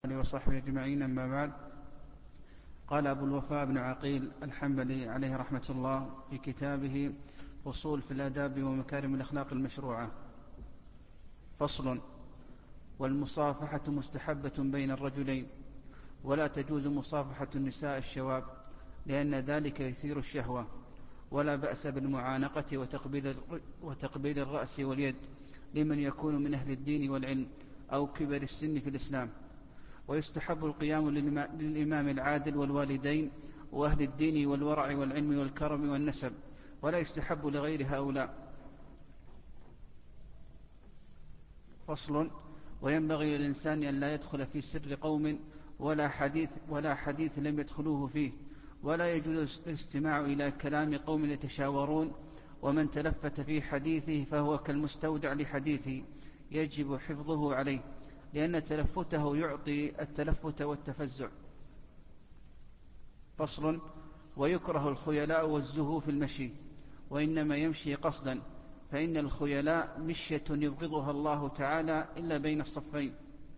وصحبه أجمعين، أما بعد. قال أبو الوفاء بن عقيل الحنبلي عليه رحمة الله في كتابه فصول في الآداب ومكارم الأخلاق المشروعة: فصل: والمصافحة مستحبة بين الرجلين، ولا تجوز مصافحة النساء الشواب، لأن ذلك يثير الشهوة، ولا بأس بالمعانقة وتقبيل الرأس واليد لمن يكون من أهل الدين والعلم أو كبر السن في الإسلام. ويستحب القيام للإمام العادل والوالدين وأهل الدين والورع والعلم والكرم والنسب، ولا يستحب لغير هؤلاء. فصل: وينبغي للإنسان أن لا يدخل في سر قوم ولا حديث لم يدخلوه فيه، ولا يجوز الاستماع إلى كلام قوم يتشاورون، ومن تلفت في حديثه فهو كالمستودع لحديثه، يجب حفظه عليه، لأن تلفته يعطي التلفت والتفزع. فصل: ويكره الخيلاء والزهو في المشي، وإنما يمشي قصدا، فإن الخيلاء مشية يبغضها الله تعالى إلا بين الصفين.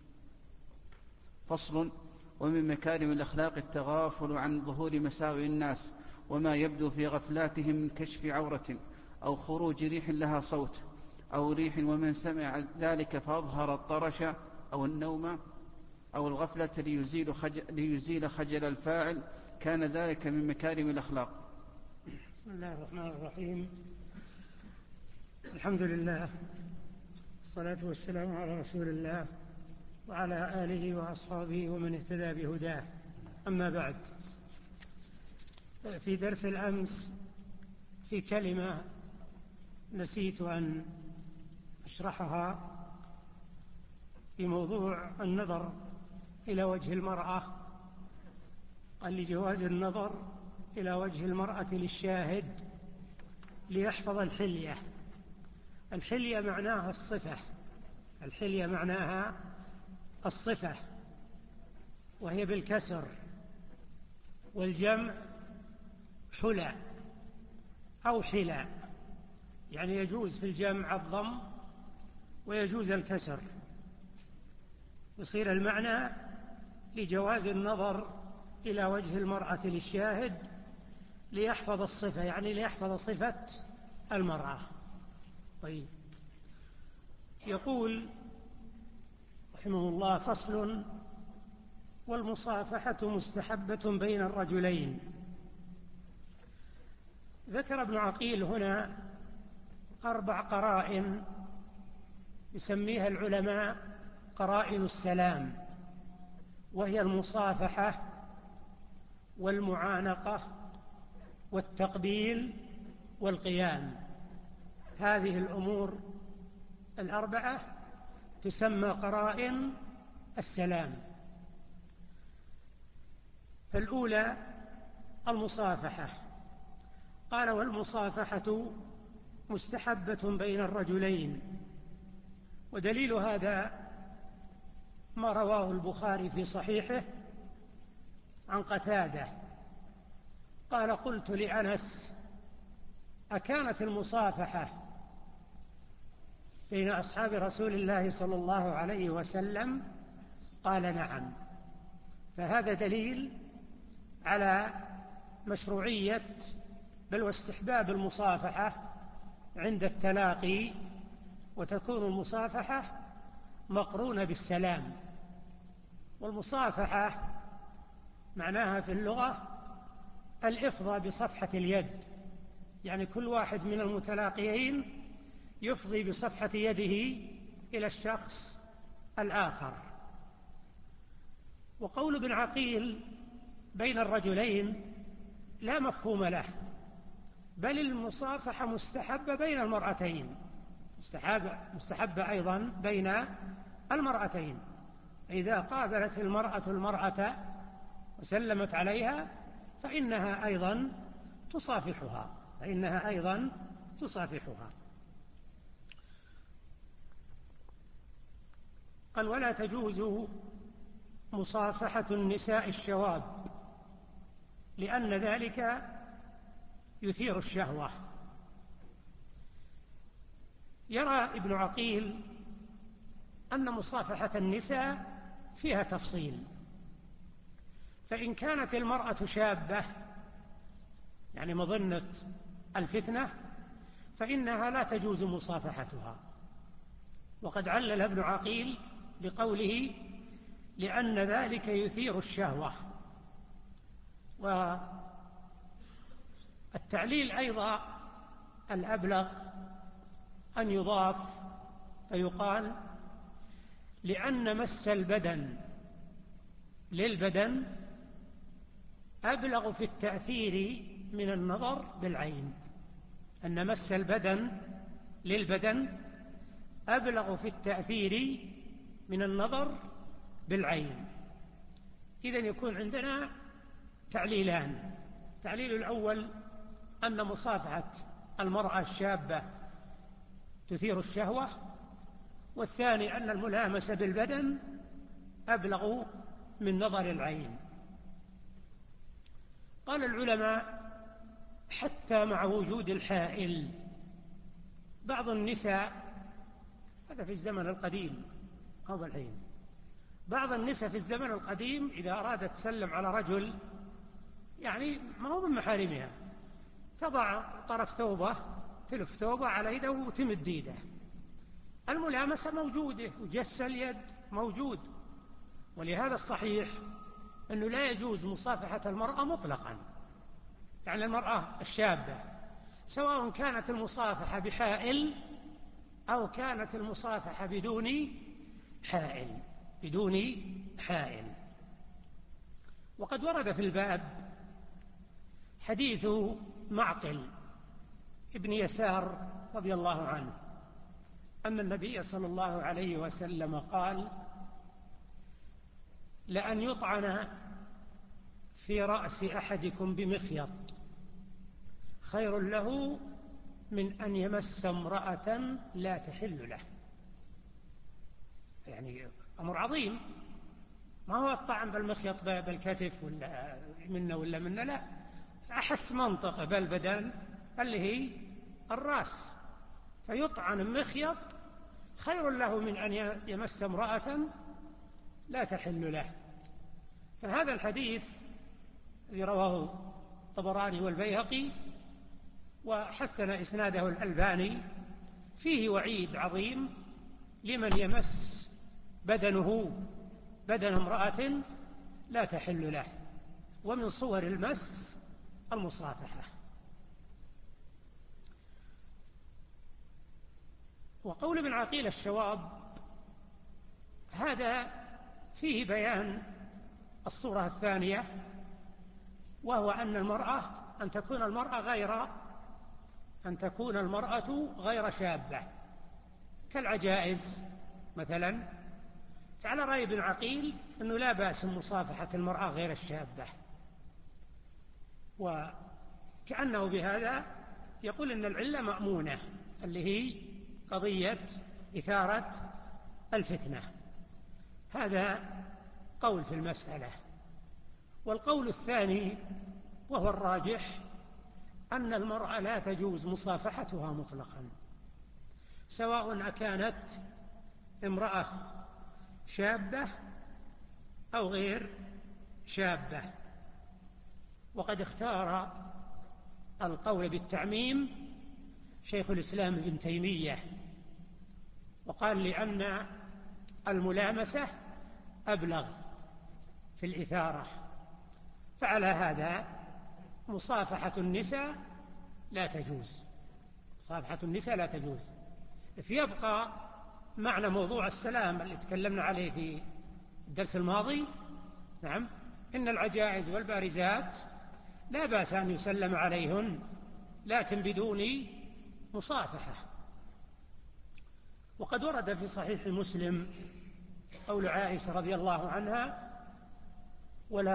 فصل: ومن مكارم الأخلاق التغافل عن ظهور مساوئ الناس وما يبدو في غفلاتهم من كشف عورة أو خروج ريح لها صوت أو ريح، ومن سمع ذلك فأظهر الطرش أو النوم أو الغفلة ليزيل خجل الفاعل، كان ذلك من مكارم الأخلاق. بسم الله الرحمن الرحيم. الحمد لله، والصلاة والسلام على رسول الله وعلى آله وأصحابه ومن اهتدى بهداه، أما بعد. في درس الأمس في كلمة نسيت أن أشرحها في موضوع النظر إلى وجه المرأة. قال لجواز النظر إلى وجه المرأة للشاهد ليحفظ الحلية. الحلية معناها الصفة، الحلية معناها الصفة، وهي بالكسر، والجمع حلى أو حلى، يعني يجوز في الجمع الضم ويجوز الكسر، يصير المعنى لجواز النظر إلى وجه المرأة للشاهد ليحفظ الصفة، يعني ليحفظ صفة المرأة. طيب، يقول رحمه الله: فصل: والمصافحة مستحبة بين الرجلين. ذكر ابن عقيل هنا 4 قرائن يسميها العلماء قرائن السلام، وهي المصافحة والمعانقة والتقبيل والقيام. هذه الأمور 4 تسمى قرائن السلام. فالأولى المصافحة. قال: والمصافحة مستحبة بين الرجلين. ودليل هذا ما رواه البخاري في صحيحه عن قتادة قال: قلت لأنس: أكانت المصافحة بين أصحاب رسول الله صلى الله عليه وسلم؟ قال: نعم. فهذا دليل على مشروعية بل واستحباب المصافحة عند التلاقي، وتكون المصافحة مقرونة بالسلام. والمصافحة معناها في اللغة الإفضاء بصفحة اليد، يعني كل واحد من المتلاقيين يفضي بصفحة يده إلى الشخص الآخر. وقول ابن عقيل بين الرجلين لا مفهوم له، بل المصافحة مستحبة بين المرأتين، مستحبة أيضا بين المرأتين. إذا قابلت المرأة وسلمت عليها فإنها أيضا تصافحها. قال: ولا تجوز مصافحة النساء الشواب، لأن ذلك يثير الشهوة. يرى ابن عقيل أن مصافحة النساء فيها تفصيل. فإن كانت المرأة شابة يعني مظنة الفتنة فإنها لا تجوز مصافحتها. وقد علل ابن عقيل بقوله لأن ذلك يثير الشهوة. والتعليل أيضا الأبلغ أن يضاف فيقال لأن مس البدن للبدن أبلغ في التأثير من النظر بالعين. أن مس البدن للبدن أبلغ في التأثير من النظر بالعين. إذن يكون عندنا تعليلان: التعليل الأول أن مصافحة المرأة الشابة تثير الشهوة، والثاني أن الملامسة بالبدن أبلغ من نظر العين. قال العلماء حتى مع وجود الحائل بعض النساء، هذا في الزمن القديم أو الحين، بعض النساء في الزمن القديم إذا أرادت تسلم على رجل يعني ما هو من محارمها تضع طرف ثوبه تلف ثوبه على يده وتمد يده. الملامسة موجودة وجس اليد موجود. ولهذا الصحيح أنه لا يجوز مصافحة المرأة مطلقا، يعني المرأة الشابة سواء كانت المصافحة بحائل أو كانت المصافحة بدون حائل. وقد ورد في الباب حديث معقل ابن يسار رضي الله عنه أن النبي صلى الله عليه وسلم قال: لأن يطعن في رأس أحدكم بمخيط خير له من أن يمس امرأة لا تحل له. يعني أمر عظيم، ما هو الطعن بالمخيط بالكتف ولا منا، لا، أحس منطقة بالبدن اللي هي الرأس، فيطعن المخيط خير له من أن يمس امرأة لا تحل له. فهذا الحديث الذي رواه الطبراني والبيهقي وحسن إسناده الألباني فيه وعيد عظيم لمن يمس بدن امرأة لا تحل له. ومن صور المس المصافحة. وقول ابن عقيل الشواب هذا فيه بيان الصورة الثانية، وهو أن تكون المرأة غير شابة كالعجائز مثلا. فعلى رأي ابن عقيل أنه لا بأس مصافحة المرأة غير الشابة، وكأنه بهذا يقول أن العلة مأمونة اللي هي قضية إثارة الفتنة. هذا قول في المسألة. والقول الثاني وهو الراجح أن المرأة لا تجوز مصافحتها مطلقا، سواء أكانت امرأة شابة أو غير شابة. وقد اختار القول بالتعميم شيخ الإسلام ابن تيمية، وقال لأن الملامسة أبلغ في الإثارة. فعلى هذا مصافحة النساء لا تجوز. فيبقى معنى موضوع السلام اللي تكلمنا عليه في الدرس الماضي. نعم، إن العجائز والبارزات لا بأس أن يسلم عليهن لكن بدون مصافحة. وقد ورد في صحيح مسلم قول عائشة رضي الله عنها: ولا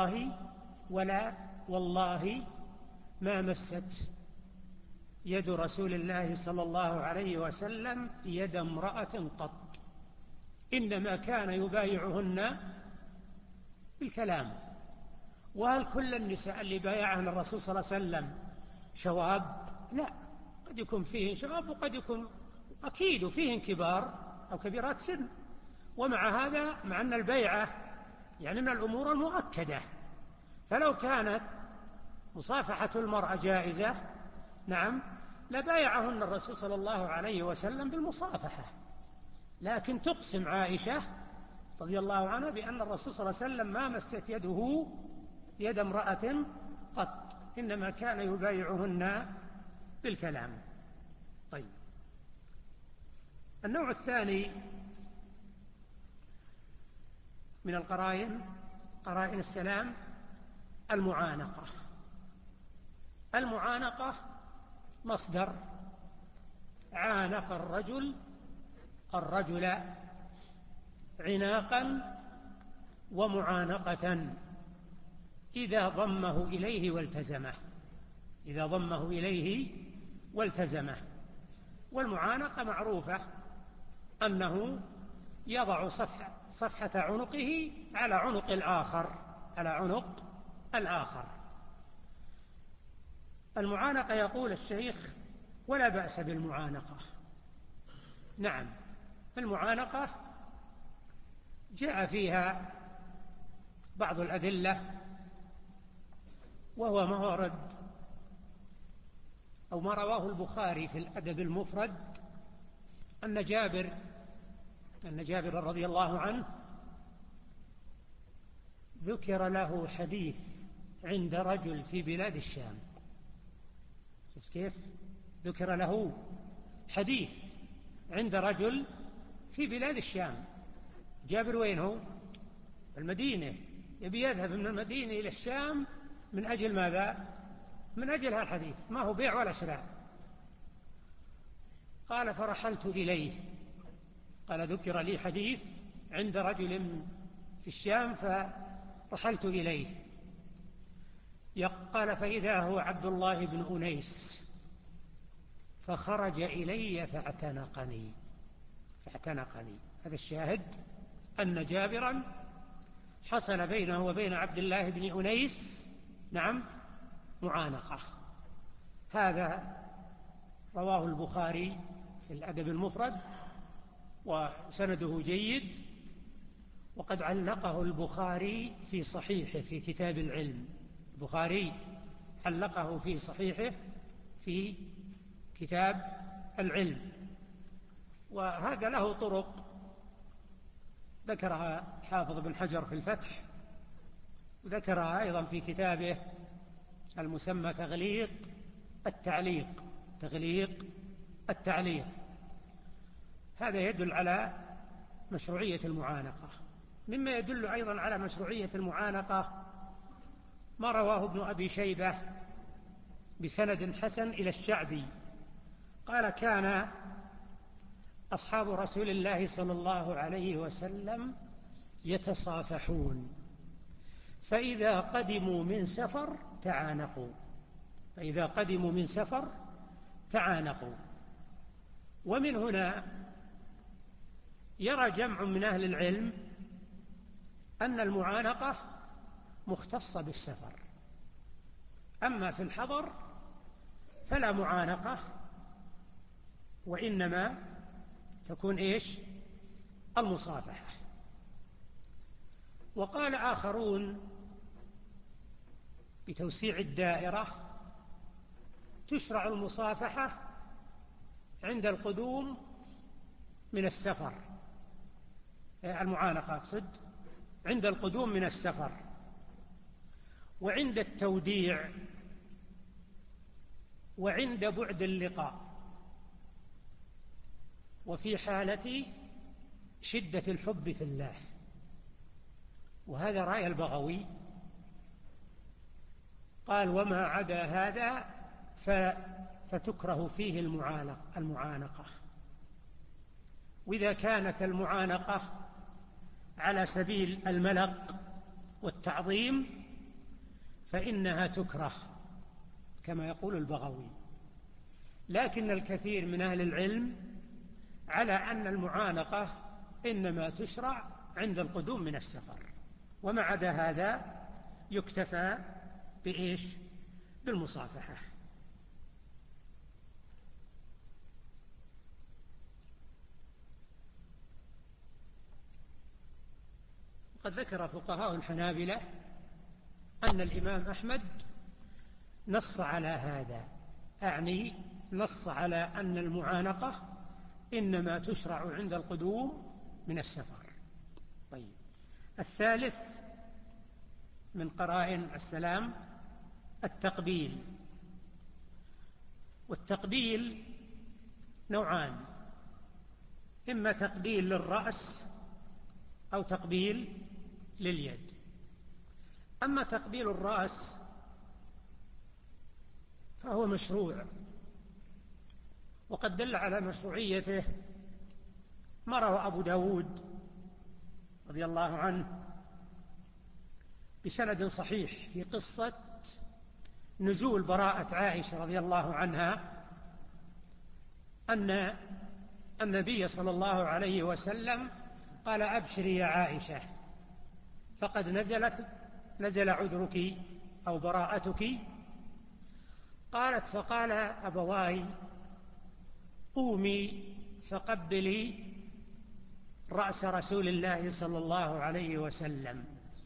والله ما مست يد رسول الله صلى الله عليه وسلم يد امرأة قط، إنما كان يبايعهن بالكلام. وهل كل النساء اللي بايعهن الرسول صلى الله عليه وسلم شواب؟ لا، قد يكون فيهن شواب وقد يكون أكيد فيهن كبار أو كبيرات سن، ومع هذا مع أن البيعة يعني من الأمور المؤكدة، فلو كانت مصافحة المرأة جائزة نعم لبايعهن الرسول صلى الله عليه وسلم بالمصافحة، لكن تقسم عائشة رضي الله عنها بأن الرسول صلى الله عليه وسلم ما مست يده يد امرأة قط، إنما كان يبايعهن بالكلام. طيب، النوع الثاني من القرائن، قرائن السلام، المعانقة. المعانقة مصدر عانق الرجل عناقا ومعانقة إذا ضمه إليه والتزمه. والمعانقة معروفة أنه يضع صفحة عنقه على عنق الآخر. المعانقة يقول الشيخ ولا بأس بالمعانقة. نعم، المعانقة جاء فيها بعض الأدلة، وهو ما ورد أو ما رواه البخاري في الأدب المفرد أن جابر رضي الله عنه ذكر له حديث عند رجل في بلاد الشام. شفت كيف؟ ذكر له حديث عند رجل في بلاد الشام. جابر وين هو؟ المدينة، يبي يذهب من المدينة إلى الشام من أجل ماذا؟ من أجل هذا الحديث، ما هو بيع ولا شراء. قال فرحلت إليه، قال ذكر لي حديث عند رجل في الشام فرحلت إليه. قال فإذا هو عبد الله بن أنيس فخرج إلي فاعتنقني. هذا الشاهد أن جابرا حصل بينه وبين عبد الله بن أنيس نعم معانقة. هذا رواه البخاري في الأدب المفرد وسنده جيد، وقد علقه البخاري في صحيحه في كتاب العلم. البخاري علقه في صحيحه في كتاب العلم، وهذا له طرق ذكرها حافظ بن حجر في الفتح، وذكرها أيضا في كتابه المسمى تغليق التعليق. هذا يدل على مشروعية المعانقة. مما يدل أيضا على مشروعية المعانقة ما رواه ابن أبي شيبة بسند حسن إلى الشعبي قال كان أصحاب رسول الله صلى الله عليه وسلم يتصافحون فإذا قدموا من سفر تعانقوا. ومن هنا يرى جمع من أهل العلم أن المعانقة مختصة بالسفر، أما في الحضر فلا معانقة، وإنما تكون المصافحة. وقال آخرون بتوسيع الدائرة تشرع المصافحة عند القدوم من السفر، المعانقة أقصد عند القدوم من السفر، وعند التوديع، وعند بعد اللقاء، وفي حالة شدة الحب في الله. وهذا رأي البغوي، قال وما عدا هذا فتكره فيه المعانقة. وإذا كانت المعانقة على سبيل الملق والتعظيم فإنها تكره كما يقول البغوي. لكن الكثير من أهل العلم على أن المعانقة إنما تشرع عند القدوم من السفر، وما عدا هذا يكتفى بالمصافحة. وقد ذكر فقهاء الحنابلة أن الإمام أحمد نص على هذا، أعني نص على أن المعانقة إنما تشرع عند القدوم من السفر. طيب، الثالث من قرائن السلام التقبيل. والتقبيل نوعان: إما تقبيل للرأس أو تقبيل لليد. أما تقبيل الرأس فهو مشروع، وقد دل على مشروعيته ما روى أبو داود رضي الله عنه بسند صحيح في قصة نزول براءة عائشة رضي الله عنها، أن النبي صلى الله عليه وسلم قال: أبشري يا عائشة، فقد نزل عذرك أو براءتك. قالت: فقال أبواي: قومي فقبلي رأس رسول الله صلى الله عليه وسلم.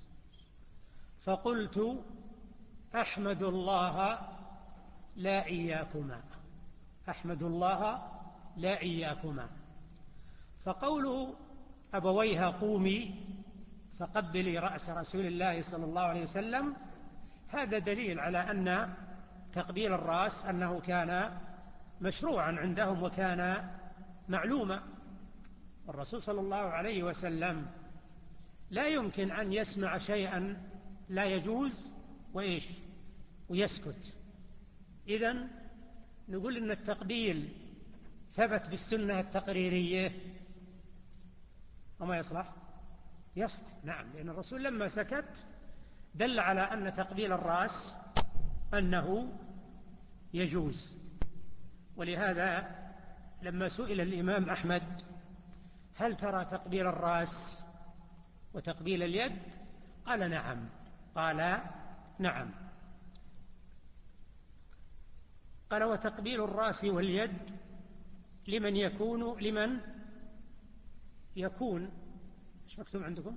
فقلت: أحمد الله لا إياكما، أحمد الله لا إياكما. فقول أبويها قومي فقبلي رأس رسول الله صلى الله عليه وسلم هذا دليل على أن تقبيل الرأس أنه كان مشروعا عندهم وكان معلوما. الرسول صلى الله عليه وسلم لا يمكن أن يسمع شيئا لا يجوز ويسكت. إذن نقول إن التقبيل ثبت بالسنة التقريرية وما يصلح؟ يصلح، نعم، لأن الرسول لما سكت دل على أن تقبيل الرأس أنه يجوز. ولهذا لما سئل الإمام أحمد: هل ترى تقبيل الرأس وتقبيل اليد؟ قال: نعم. قال: نعم. قال: وتقبيل الرأس واليد لمن يكون ايش مكتوب عندكم؟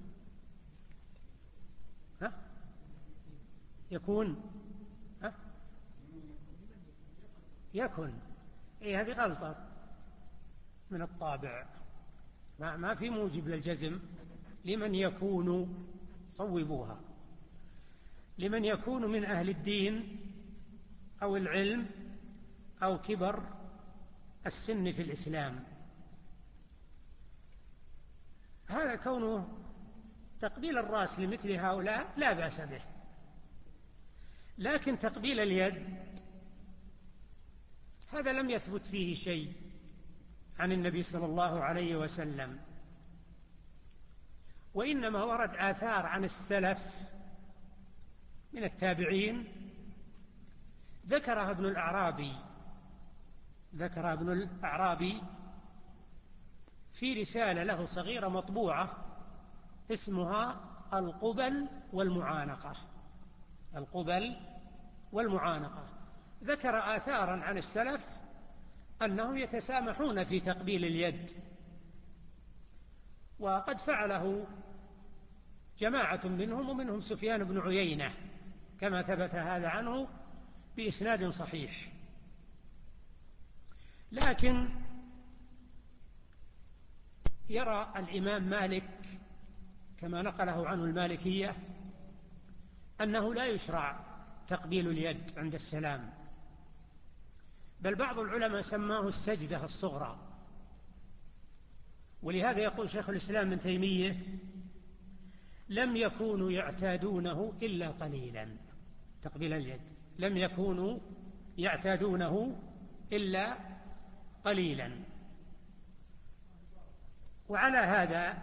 يكن هذه غلطة من الطابع، ما في موجب للجزم. لمن يكون، صوبوها، لمن يكون من أهل الدين أو العلم أو كبر السن في الإسلام. هذا كونه تقبيل الرأس لمثل هؤلاء لا بأس به، لكن تقبيل اليد هذا لم يثبت فيه شيء عن النبي صلى الله عليه وسلم، وإنما ورد آثار عن السلف من التابعين ذكرها ابن الأعرابي في رسالة له صغيرة مطبوعة اسمها القبل والمعانقة. ذكر آثارا عن السلف أنهم يتسامحون في تقبيل اليد، وقد فعله جماعة منهم، ومنهم سفيان بن عيينة كما ثبت هذا عنه بإسناد صحيح. لكن يرى الإمام مالك كما نقله عنه المالكية أنه لا يشرع تقبيل اليد عند السلام، بل بعض العلماء سماه السجدة الصغرى. ولهذا يقول شيخ الإسلام ابن تيمية: لم يكونوا يعتادونه إلا قليلا. تقبيل اليد لم يكونوا يعتادونه إلا قليلا. وعلى هذا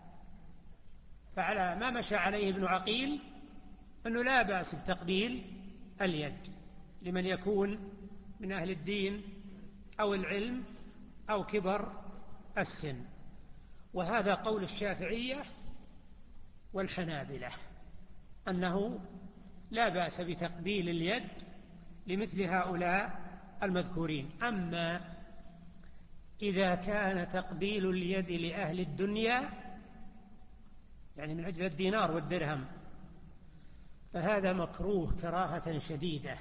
فعلى ما مشى عليه ابن عقيل أنه لا بأس بتقبيل اليد لمن يكون من أهل الدين أو العلم أو كبر السن. وهذا قول الشافعية والحنابلة أنه لا بأس بتقبيل اليد لمثل هؤلاء المذكورين. أما إذا كان تقبيل اليد لأهل الدنيا يعني من أجل الدينار والدرهم، فهذا مكروه كراهة شديدة،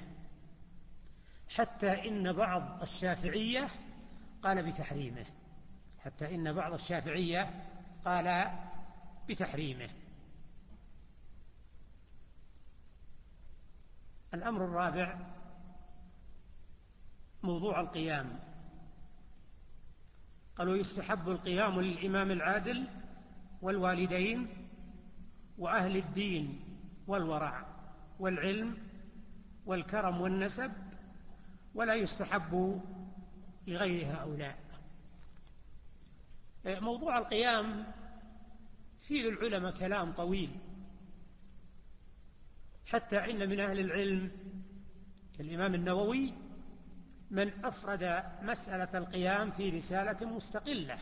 حتى إن بعض الشافعية قال بتحريمه، حتى إن بعض الشافعية قال بتحريمه. الأمر الرابع موضوع القيام. قالوا يستحب القيام للإمام العادل والوالدين وأهل الدين والورع والعلم والكرم والنسب، ولا يستحب لغير هؤلاء. موضوع القيام فيه للعلماء كلام طويل، حتى إن من أهل العلم كالإمام النووي من أفرد مسألة القيام في رسالة مستقلة،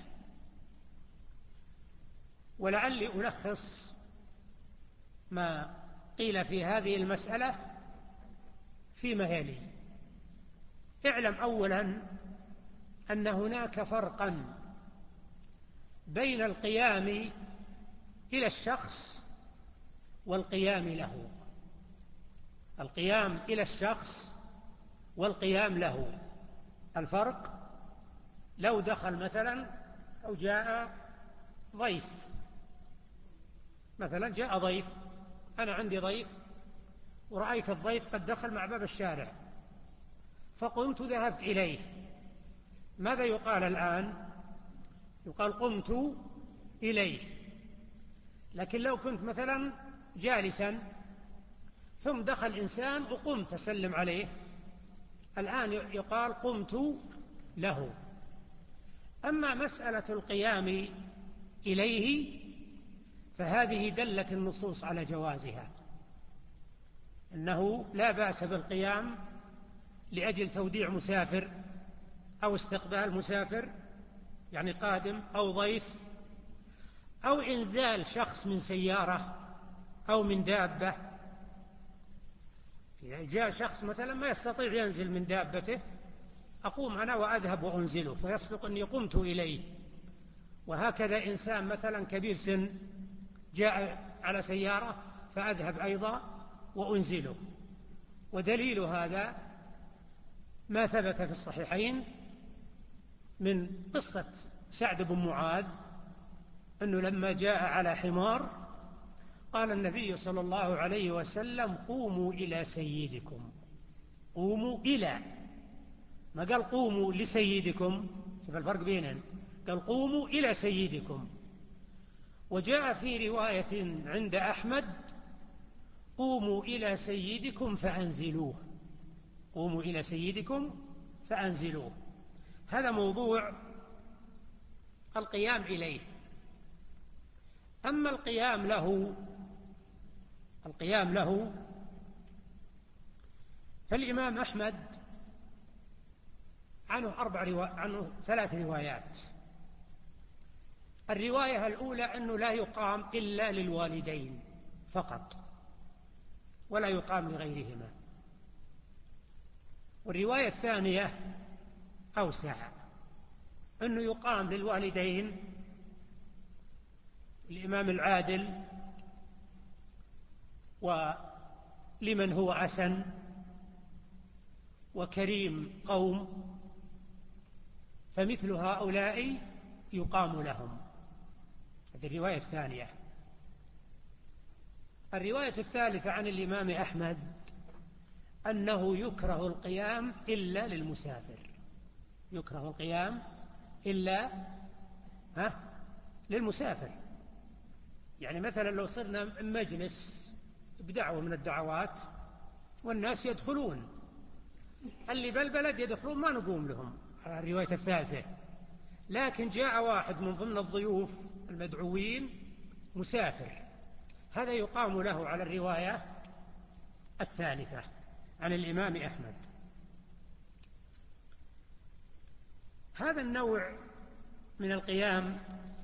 ولعلي ألخص ما قيل في هذه المسألة فيما يلي. اعلم أولا أن هناك فرقا بين القيام إلى الشخص والقيام له. القيام إلى الشخص والقيام له الفرق. لو دخل مثلا أو جاء ضيف، مثلا جاء ضيف، أنا عندي ضيف ورأيت الضيف قد دخل مع باب الشارع، فقمت ذهبت إليه، ماذا يقال الآن؟ يقال قمت إليه. لكن لو كنت مثلا جالسا ثم دخل إنسان وقمت أسلم عليه، الآن يقال قمت له. أما مسألة القيام إليه فهذه دلت النصوص على جوازها، أنه لا بأس بالقيام لأجل توديع مسافر أو استقبال مسافر يعني قادم أو ضيف، أو إنزال شخص من سيارة أو من دابة. إذا جاء شخص مثلا ما يستطيع ينزل من دابته، أقوم أنا وأذهب وأنزله، فيصدق أني قمت إليه. وهكذا إنسان مثلا كبير سن جاء على سيارة فأذهب أيضا وأنزله. ودليل هذا ما ثبت في الصحيحين من قصة سعد بن معاذ، أنه لما جاء على حمار قال النبي صلى الله عليه وسلم قوموا إلى سيدكم. قوموا إلى، ما قال قوموا لسيدكم، شوف الفرق بينهم، قال قوموا إلى سيدكم. وجاء في رواية عند أحمد قوموا إلى سيدكم فأنزلوه. قوموا إلى سيدكم فأنزلوه. هذا موضوع القيام إليه. أما القيام له فالإمام أحمد عنه 3 روايات. الرواية الأولى أنه لا يقام إلا للوالدين فقط، ولا يقام لغيرهما. والرواية الثانية أوسع، أنه يقام للوالدين، الإمام العادل، ولمن هو أسن وكريم قوم، فمثل هؤلاء يقام لهم. هذه الرواية الثانية. الرواية الثالثة عن الإمام أحمد أنه يكره القيام إلا للمسافر. يكره القيام إلا للمسافر. يعني مثلا لو صرنا مجلس بدعوة من الدعوات والناس يدخلون، اللي بالبلد يدخلون ما نقوم لهم، الرواية الثالثة. لكن جاء واحد من ضمن الضيوف المدعوين مسافر، هذا يقام له على الرواية الثالثة عن الإمام أحمد. هذا النوع من القيام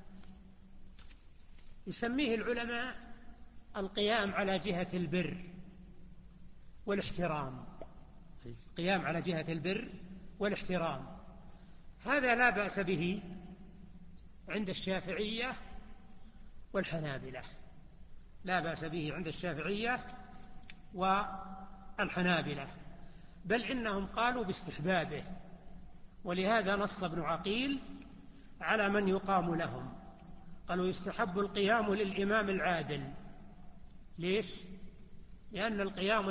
يسميه العلماء القيام على جهة البر والاحترام. القيام على جهة البر والاحترام هذا لا بأس به عند الشافعية والحنابلة. لا بأس به عند الشافعية والحنابلة، بل إنهم قالوا باستحبابه، ولهذا نص ابن عقيل على من يقام لهم، قالوا يستحب القيام للإمام العادل. ليش؟ لأن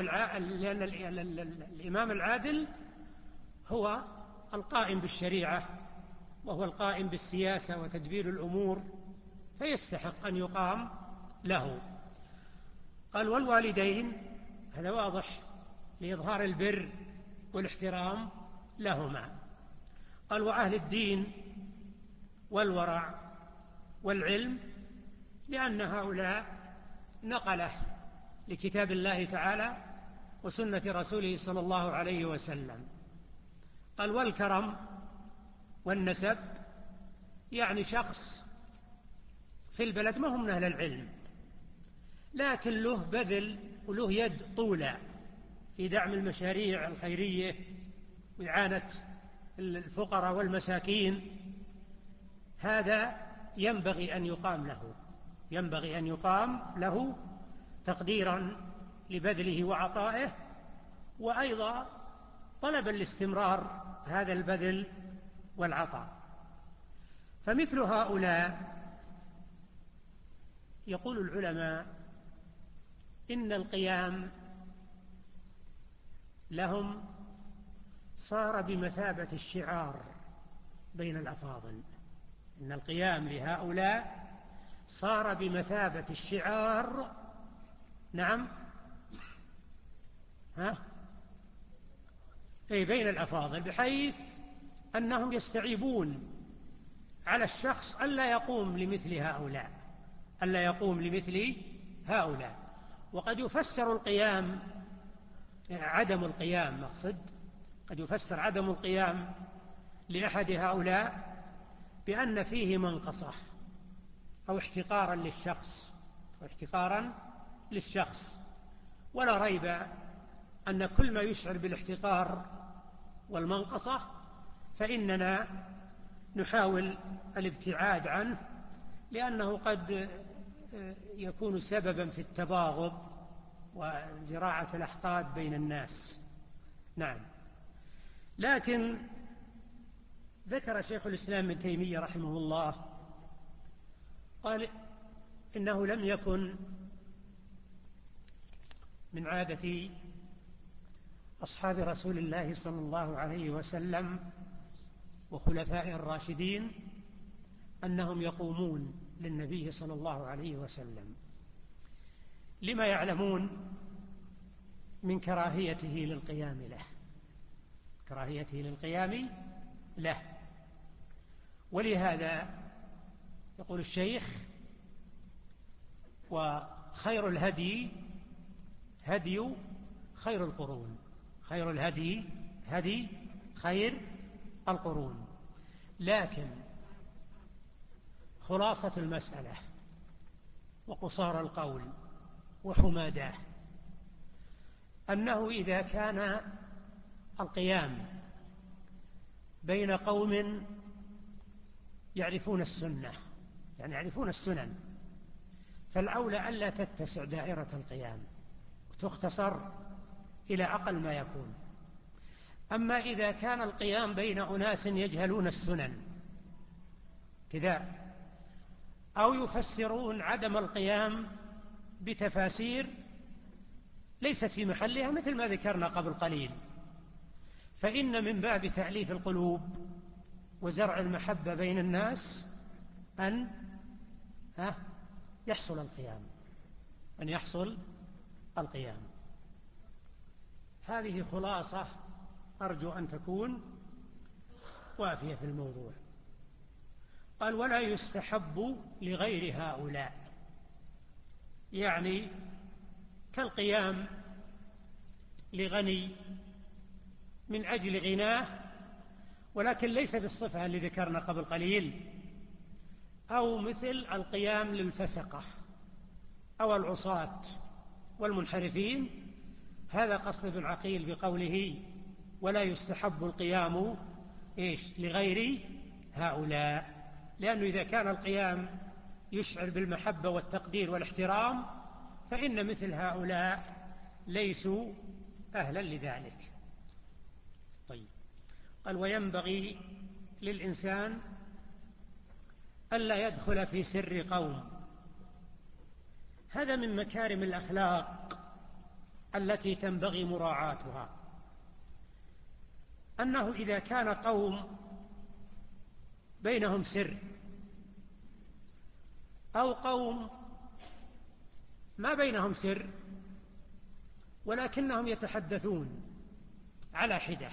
الإمام العادل هو القائم بالشريعة، وهو القائم بالسياسة وتدبير الأمور، فيستحق أن يقام له. قال والوالدين، هذا واضح لإظهار البر والاحترام لهما. قال وأهل الدين والورع والعلم، لأن هؤلاء نقله لكتاب الله تعالى وسنة رسوله صلى الله عليه وسلم. قال والكرم والنسب، يعني شخص في البلد ما هم من أهل العلم، لكن له بذل وله يد طولة في دعم المشاريع الخيرية وإعانة الفقراء والمساكين، هذا ينبغي أن يقام له تقديرا لبذله وعطائه، وأيضا طلبا لاستمرار هذا البذل والعطاء. فمثل هؤلاء يقول العلماء إن القيام لهم صار بمثابة الشعار بين الأفاضل. إن القيام لهؤلاء صار بمثابة الشعار، نعم، بين الأفاضل، بحيث أنهم يستعيبون على الشخص ألا يقوم لمثل هؤلاء. وقد يفسر القيام، عدم القيام مقصد، قد يفسر عدم القيام لأحد هؤلاء بأن فيه منقصة أو احتقارا للشخص، ولا ريب أن كل ما يشعر بالاحتقار والمنقصة فإننا نحاول الابتعاد عنه، لأنه قد يكون سببا في التباغض وزراعة الأحقاد بين الناس. نعم. لكن ذكر شيخ الإسلام ابن تيمية رحمه الله، قال إنه لم يكن من عادة أصحاب رسول الله صلى الله عليه وسلم وخلفائه الراشدين أنهم يقومون للنبي صلى الله عليه وسلم، لما يعلمون من كراهيته للقيام له. ولهذا يقول الشيخ وخير الهدي هدي خير القرون، خير الهدي هدي خير القرون. لكن خلاصة المسألة وقصار القول وحماداه أنه إذا كان القيام بين قوم يعرفون السنة، يعني يعرفون السنن، فالأولى ألا تتسع دائرة القيام وتختصر إلى أقل ما يكون. أما إذا كان القيام بين أناس يجهلون السنن كذا، أو يفسرون عدم القيام بتفاسير ليست في محلها مثل ما ذكرنا قبل قليل، فإن من باب تأليف القلوب وزرع المحبة بين الناس أن يحصل القيام. هذه خلاصة أرجو أن تكون وافية في الموضوع. قال ولا يستحب لغير هؤلاء، يعني كالقيام لغني من أجل غناه ولكن ليس بالصفة اللي ذكرنا قبل قليل، أو مثل القيام للفسقة أو العصاة والمنحرفين. هذا قصد ابن عقيل بقوله ولا يستحب القيام لغير هؤلاء، لأنه إذا كان القيام يشعر بالمحبة والتقدير والاحترام فإن مثل هؤلاء ليسوا أهلا لذلك. طيب، قال وينبغي للإنسان ألا يدخل في سر قوم. هذا من مكارم الأخلاق التي تنبغي مراعاتها، أنه إذا كان قوم بينهم سر أو قوم ما بينهم سر ولكنهم يتحدثون على حدة،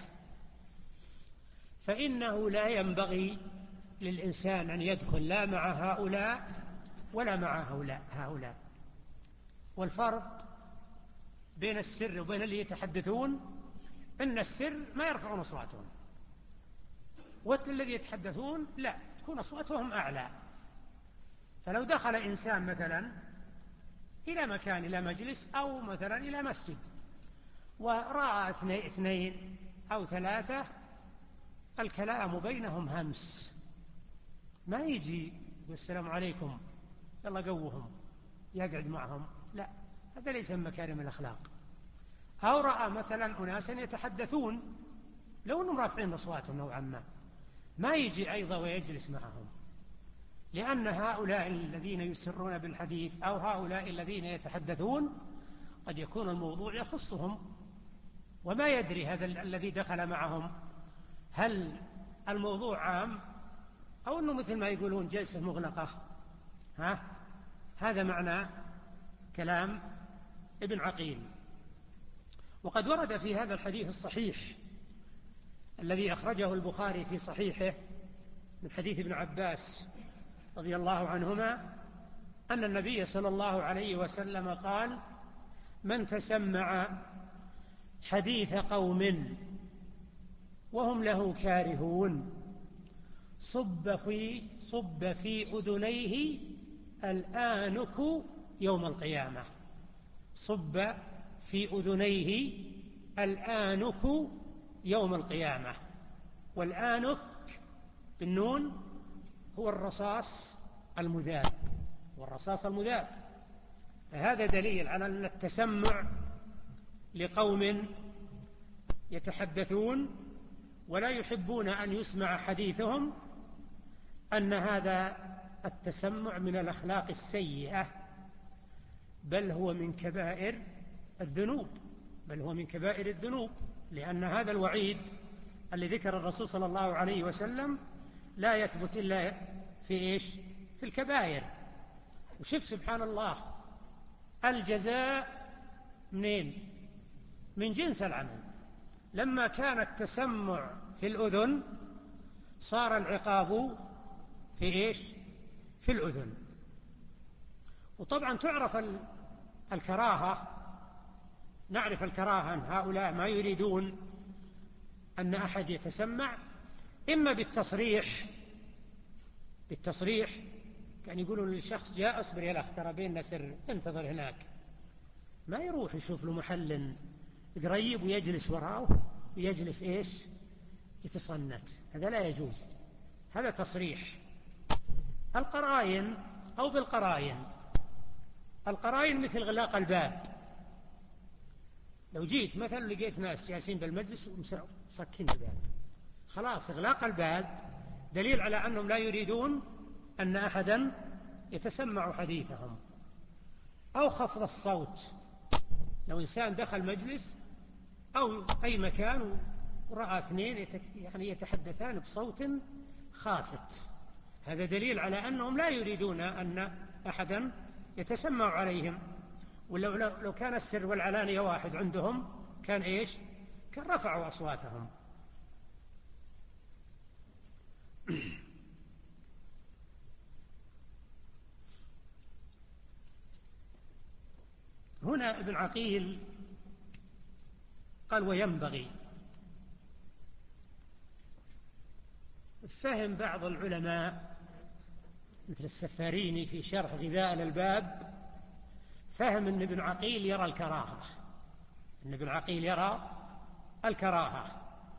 فإنه لا ينبغي للإنسان أن يدخل لا مع هؤلاء ولا مع هؤلاء. والفرق بين السر وبين اللي يتحدثون أن السر ما يرفعون أصواتهم، والذي يتحدثون لا، تكون أصواتهم أعلى. فلو دخل إنسان مثلا إلى مكان، إلى مجلس أو مثلا إلى مسجد، ورأى اثنين أو ثلاثة الكلام بينهم همس، ما يجي والسلام عليكم يلا قوهم يقعد معهم، لا، هذا ليس من مكارم الأخلاق. أو رأى مثلا أناسا يتحدثون لو أنهم رافعين أصواتهم نوعا ما يجي أيضا ويجلس معهم، لأن هؤلاء الذين يسرون بالحديث أو هؤلاء الذين يتحدثون قد يكون الموضوع يخصهم وما يدري هذا الذي دخل معهم هل الموضوع عام أو أنه مثل ما يقولون جلسة مغلقة. هذا معنى كلام ابن عقيل. وقد ورد في هذا الحديث الصحيح الذي أخرجه البخاري في صحيحه من حديث ابن عباس رضي الله عنهما أن النبي صلى الله عليه وسلم قال: من تسمع حديث قوم وهم له كارهون صب في أذنيه الآنك يوم القيامة. صب في أذنيه الآنك يوم القيامة. والآنك بالنون هو الرصاص المذاب، والرصاص المذاب. هذا دليل على أن التسمع لقوم يتحدثون ولا يحبون أن يسمع حديثهم أن هذا التسمع من الأخلاق السيئة، بل هو من كبائر الذنوب، لأن هذا الوعيد اللي ذكر الرسول صلى الله عليه وسلم لا يثبت إلا في الكبائر. وشوف سبحان الله، الجزاء منين؟ من جنس العمل. لما كان التسمع في الأذن صار العقاب في الأذن. وطبعا تعرف الكراهة، نعرف الكراهة أن هؤلاء ما يريدون أن أحد يتسمع، إما بالتصريح كان يقولون للشخص جاء اصبر يا الأخ ترى بيننا سر انتظر هناك، ما يروح يشوف له محل قريب ويجلس وراءه ويجلس يتصنت، هذا لا يجوز، هذا تصريح. القرائن أو بالقرائن، القرائن مثل غلاق الباب. لو جيت مثلا لقيت ناس جالسين بالمجلس ومسكين الباب، خلاص إغلاق الباب دليل على أنهم لا يريدون أن أحدا يتسمع حديثهم. أو خفض الصوت، لو إنسان دخل مجلس أو أي مكان ورأى اثنين يتحدثان بصوت خافت، هذا دليل على أنهم لا يريدون أن أحدا يتسمع عليهم. ولو كان السر والعلانية واحد عندهم كان كان رفعوا أصواتهم. هنا ابن عقيل قال وينبغي. فهم بعض العلماء مثل السفاريني في شرح غذاء الألباب، فهم أن ابن عقيل يرى الكراهة،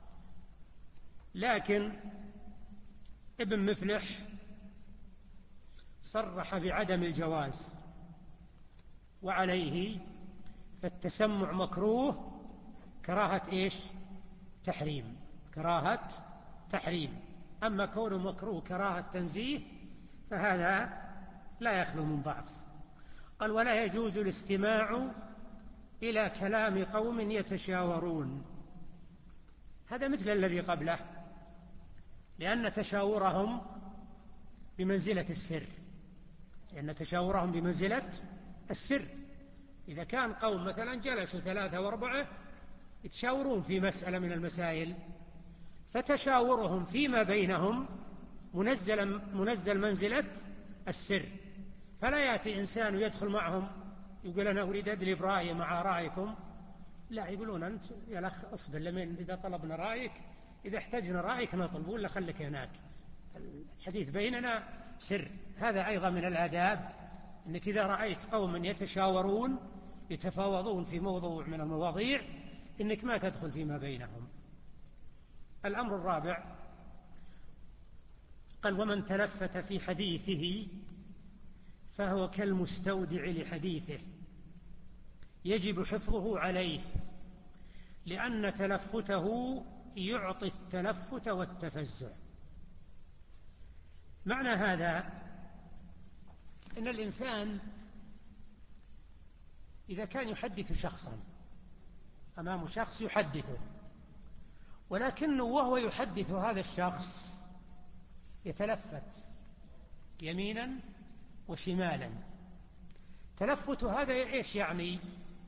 لكن ابن مفلح صرح بعدم الجواز، وعليه فالتسمع مكروه كراهة إيش؟ تحريم، كراهة تحريم. أما كونه مكروه كراهة تنزيه فهذا لا يخلو من ضعف. قال ولا يجوز الاستماع إلى كلام قوم يتشاورون، هذا مثل الذي قبله، لأن تشاورهم بمنزلة السر، لأن تشاورهم بمنزلة السر. إذا كان قوم مثلا جلسوا 3 و4 يتشاورون في مسألة من المسائل، فتشاورهم فيما بينهم منزل منزلة السر، فلا يأتي إنسان يدخل معهم يقول أنا أريد أدلي برأيي مع رأيكم، لا، يقولون أنت يا الأخ أصبر لمن إذا طلبنا رأيك، إذا احتجنا رأيك نطلب، ولا خلك هناك، الحديث بيننا سر. هذا أيضا من الآداب، أنك إذا رأيت قوم يتشاورون يتفاوضون في موضوع من المواضيع إنك ما تدخل فيما بينهم. الأمر الرابع قال ومن تلفت في حديثه فهو كالمستودع لحديثه، يجب حفظه عليه، لأن تلفته يعطي التلفت والتفزع. معنى هذا أن الإنسان إذا كان يحدث شخصا، أمام شخص يحدثه، ولكنه وهو يحدث هذا الشخص يتلفت يمينا وشمالا. تلفت هذا إيش يعني؟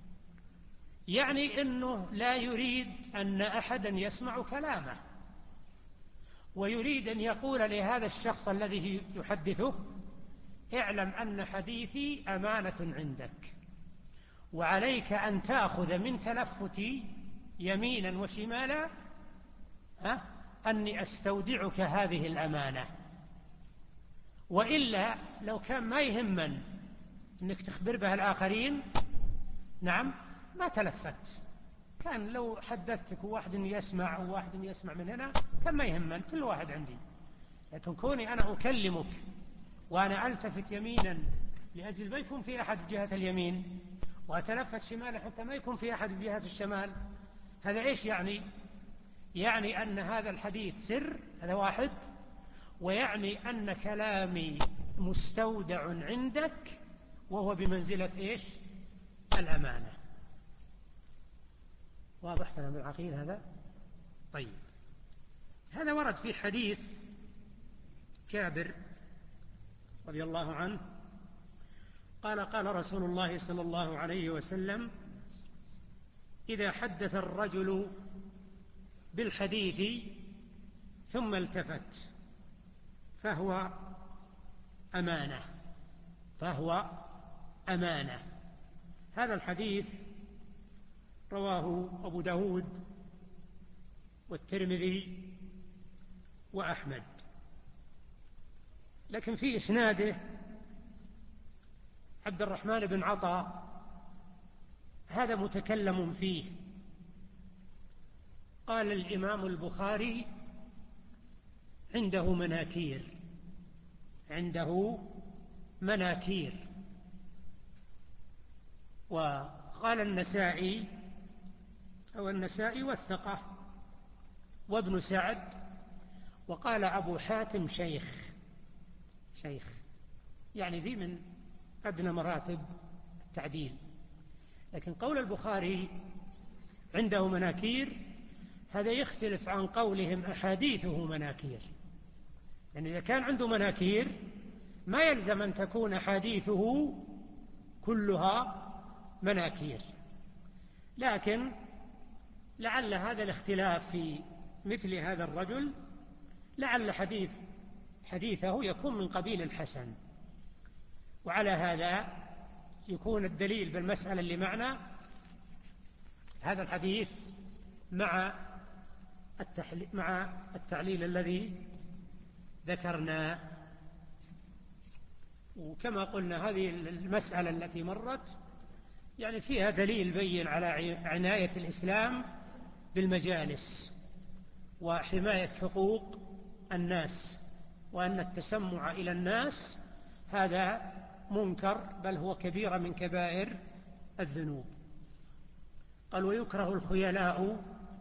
يعني أنه لا يريد أن أحدا يسمع كلامه، ويريد أن يقول لهذا الشخص الذي يحدثه اعلم أن حديثي أمانة عندك، وعليك أن تأخذ من تلفتي يمينا وشمالا أني أستودعك هذه الأمانة. وإلا لو كان ما يهمن أنك تخبر بها الآخرين، نعم، ما تلفت، كان لو حدثتك واحد يسمع وواحد يسمع من هنا كان ما يهمن، كل واحد عندي. لكن كوني أنا أكلمك وأنا ألتفت يمينا لأجل ما يكون في أحد جهة اليمين، وأتلفت شمالا حتى ما يكون في أحد جهة الشمال، هذا إيش يعني؟ يعني أن هذا الحديث سر، هذا واحد، ويعني أن كلامي مستودع عندك وهو بمنزلة إيش؟ الأمانة. واضح كلام العقيل هذا؟ طيب، هذا ورد في حديث جابر رضي الله عنه قال قال رسول الله صلى الله عليه وسلم إذا حدث الرجل بالحديث ثم التفت فهو أمانة، فهو أمانة. هذا الحديث رواه أبو داود والترمذي وأحمد، لكن في إسناده عبد الرحمن بن عطاء، هذا متكلم فيه. قال الإمام البخاري عنده مناكير، عنده مناكير. وقال النسائي أو النسائي وثقه وابن سعد، وقال أبو حاتم شيخ، يعني ذي من أدنى مراتب التعديل. لكن قول البخاري عنده مناكير هذا يختلف عن قولهم أحاديثه مناكير، يعني إذا كان عنده مناكير ما يلزم أن تكون أحاديثه كلها مناكير، لكن لعل هذا الاختلاف في مثل هذا الرجل، لعل حديثه يكون من قبيل الحسن. وعلى هذا يكون الدليل بالمسألة اللي معنا هذا الحديث مع التعليل الذي ذكرنا. وكما قلنا هذه المسألة التي مرت يعني فيها دليل بين على عناية الإسلام بالمجالس وحماية حقوق الناس، وأن التسمع إلى الناس هذا منكر، بل هو كبيرة من كبائر الذنوب. قال: ويكره الخيلاء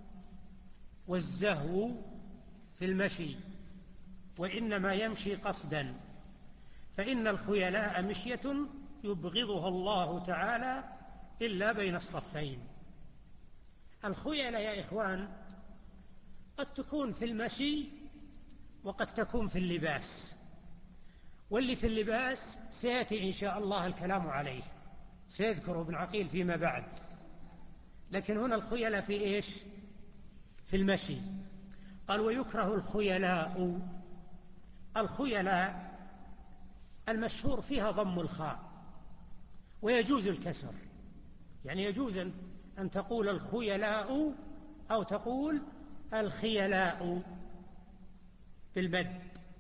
والزهو في المشي، وإنما يمشي قصدا، فإن الخيلاء مشية يبغضها الله تعالى إلا بين الصفين. الخيلاء يا إخوان قد تكون في المشي وقد تكون في اللباس، واللي في اللباس سيأتي إن شاء الله الكلام عليه، سيذكره ابن عقيل فيما بعد. لكن هنا الخيلاء في إيش؟ في المشي. قال: ويكره الخيلاء. الخيلاء المشهور فيها ضم الخاء، ويجوز الكسر، يعني يجوز أن تقول الخيلاء أو تقول الخيلاء بالمد.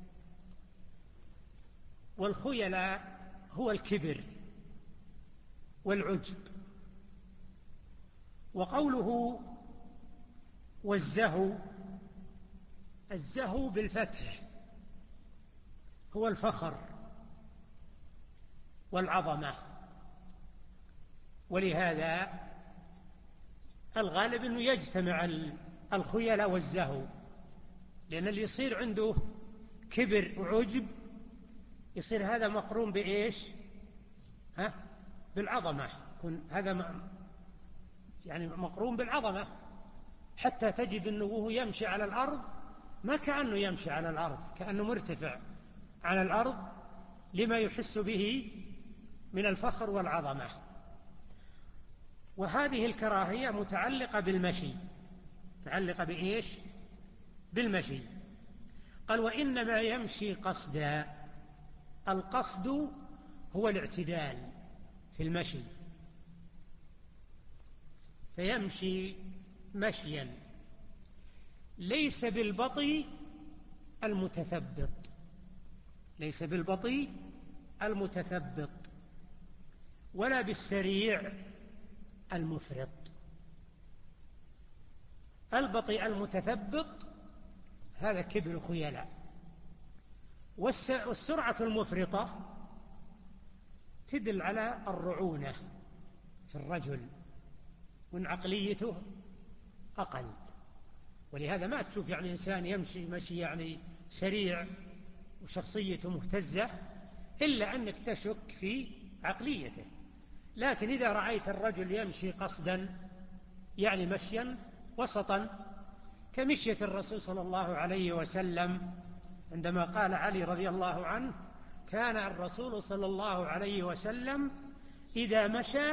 والخيلاء هو الكبر والعجب. وقوله والزهو، الزهو بالفتح هو الفخر والعظمة، ولهذا الغالب أنه يجتمع الخيلاء والزهو، لأن اللي يصير عنده كبر وعجب يصير هذا مقرون بإيش؟ بالعظمة، هذا يعني مقرون بالعظمة، حتى تجد أنه وهو يمشي على الأرض ما كأنه يمشي على الأرض، كأنه مرتفع على الأرض لما يحس به من الفخر والعظمة. وهذه الكراهية متعلقة بالمشي، متعلقة بإيش؟ بالمشي. قال: وإنما يمشي قصدا. القصد هو الاعتدال في المشي، فيمشي مشيا ليس بالبطيء المتثبط، ليس بالبطيء المتثبط، ولا بالسريع المفرط. البطيء المتثبط هذا كبر خيلاء، والسرعة المفرطة تدل على الرعونة في الرجل وإن عقليته أقل. ولهذا ما تشوف يعني إنسان يمشي مشي يعني سريع وشخصيته مهتزة إلا أنك تشك في عقليته. لكن إذا رأيت الرجل يمشي قصدا يعني مشيا وسطا كمشية الرسول صلى الله عليه وسلم، عندما قال علي رضي الله عنه: كان الرسول صلى الله عليه وسلم إذا مشى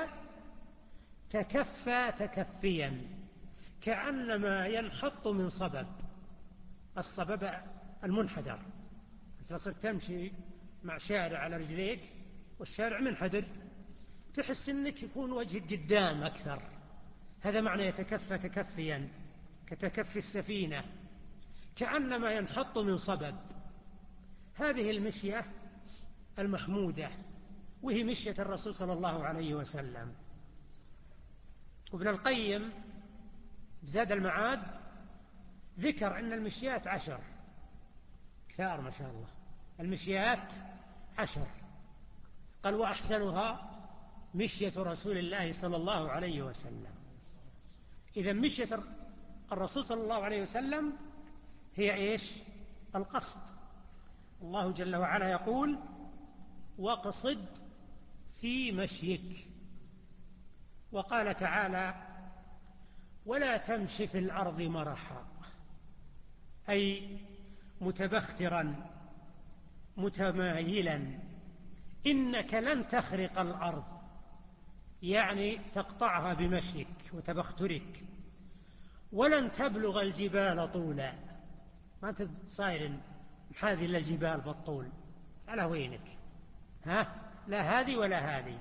تكفى تكفيا كأنما ينحط من صبب. الصبب المنحدر، إذا صرت تمشي مع شارع على رجليك والشارع منحدر تحس أنك يكون وجهك قدام أكثر، هذا معنى يتكفى تكفيا، كتكفي السفينة، كأنما ينحط من صبب. هذه المشية المحمودة، وهي مشية الرسول صلى الله عليه وسلم. وابن القيم زاد المعاد ذكر أن المشيات 10، كثار ما شاء الله، المشيات 10. قال: وأحسنها مشية رسول الله صلى الله عليه وسلم. إذا مشية الرسول صلى الله عليه وسلم هي إيش؟ القصد. الله جل وعلا يقول: واقصد في مشيك. وقال تعالى: ولا تمش في الأرض مرحا، أي متبخترا متمايلا، إنك لن تخرق الأرض، يعني تقطعها بمشيك وتبخترك، ولن تبلغ الجبال طولا، ما أنت صاير محاذي للجبال بالطول، على وينك؟ لا هذه ولا هذه.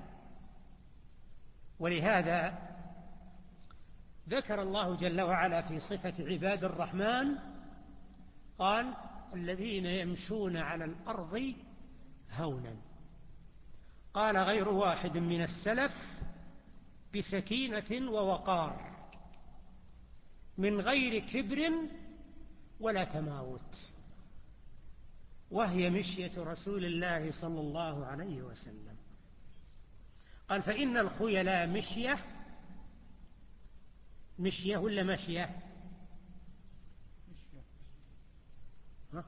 ولهذا ذكر الله جل وعلا في صفة عباد الرحمن قال: الذين يمشون على الأرض هونا. قال غير واحد من السلف: بسكينة ووقار، من غير كبر ولا تماوت، وهي مشية رسول الله صلى الله عليه وسلم. قال فإن الخيلاء مشية ولا مشية؟ ها؟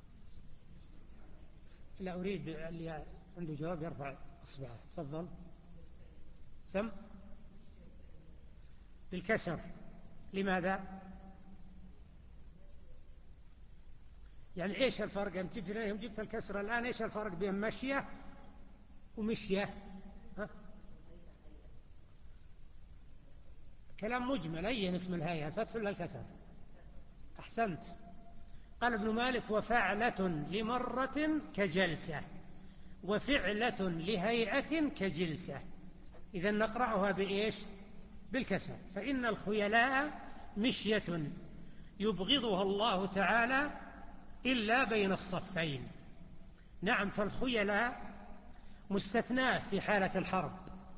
لا، أريد اللي عنده جواب يرفع إصبعه. تفضل. سم بالكسر. لماذا؟ يعني إيش الفرق؟ أنت جبت الكسر الآن، إيش الفرق بين مشية ومشية؟ ها؟ كلام مجمل. أي اسم الهيئة، الفتح ولا الكسر؟ أحسنت. قال ابن مالك وفعلة لمرة كجلسة، وفعلة لهيئة كجلسة. إذن نقرأها بإيش؟ بالكسر. فإن الخيلاء مشية يبغضها الله تعالى إلا بين الصفين. نعم، فالخيلاء مستثناة في حالة الحرب،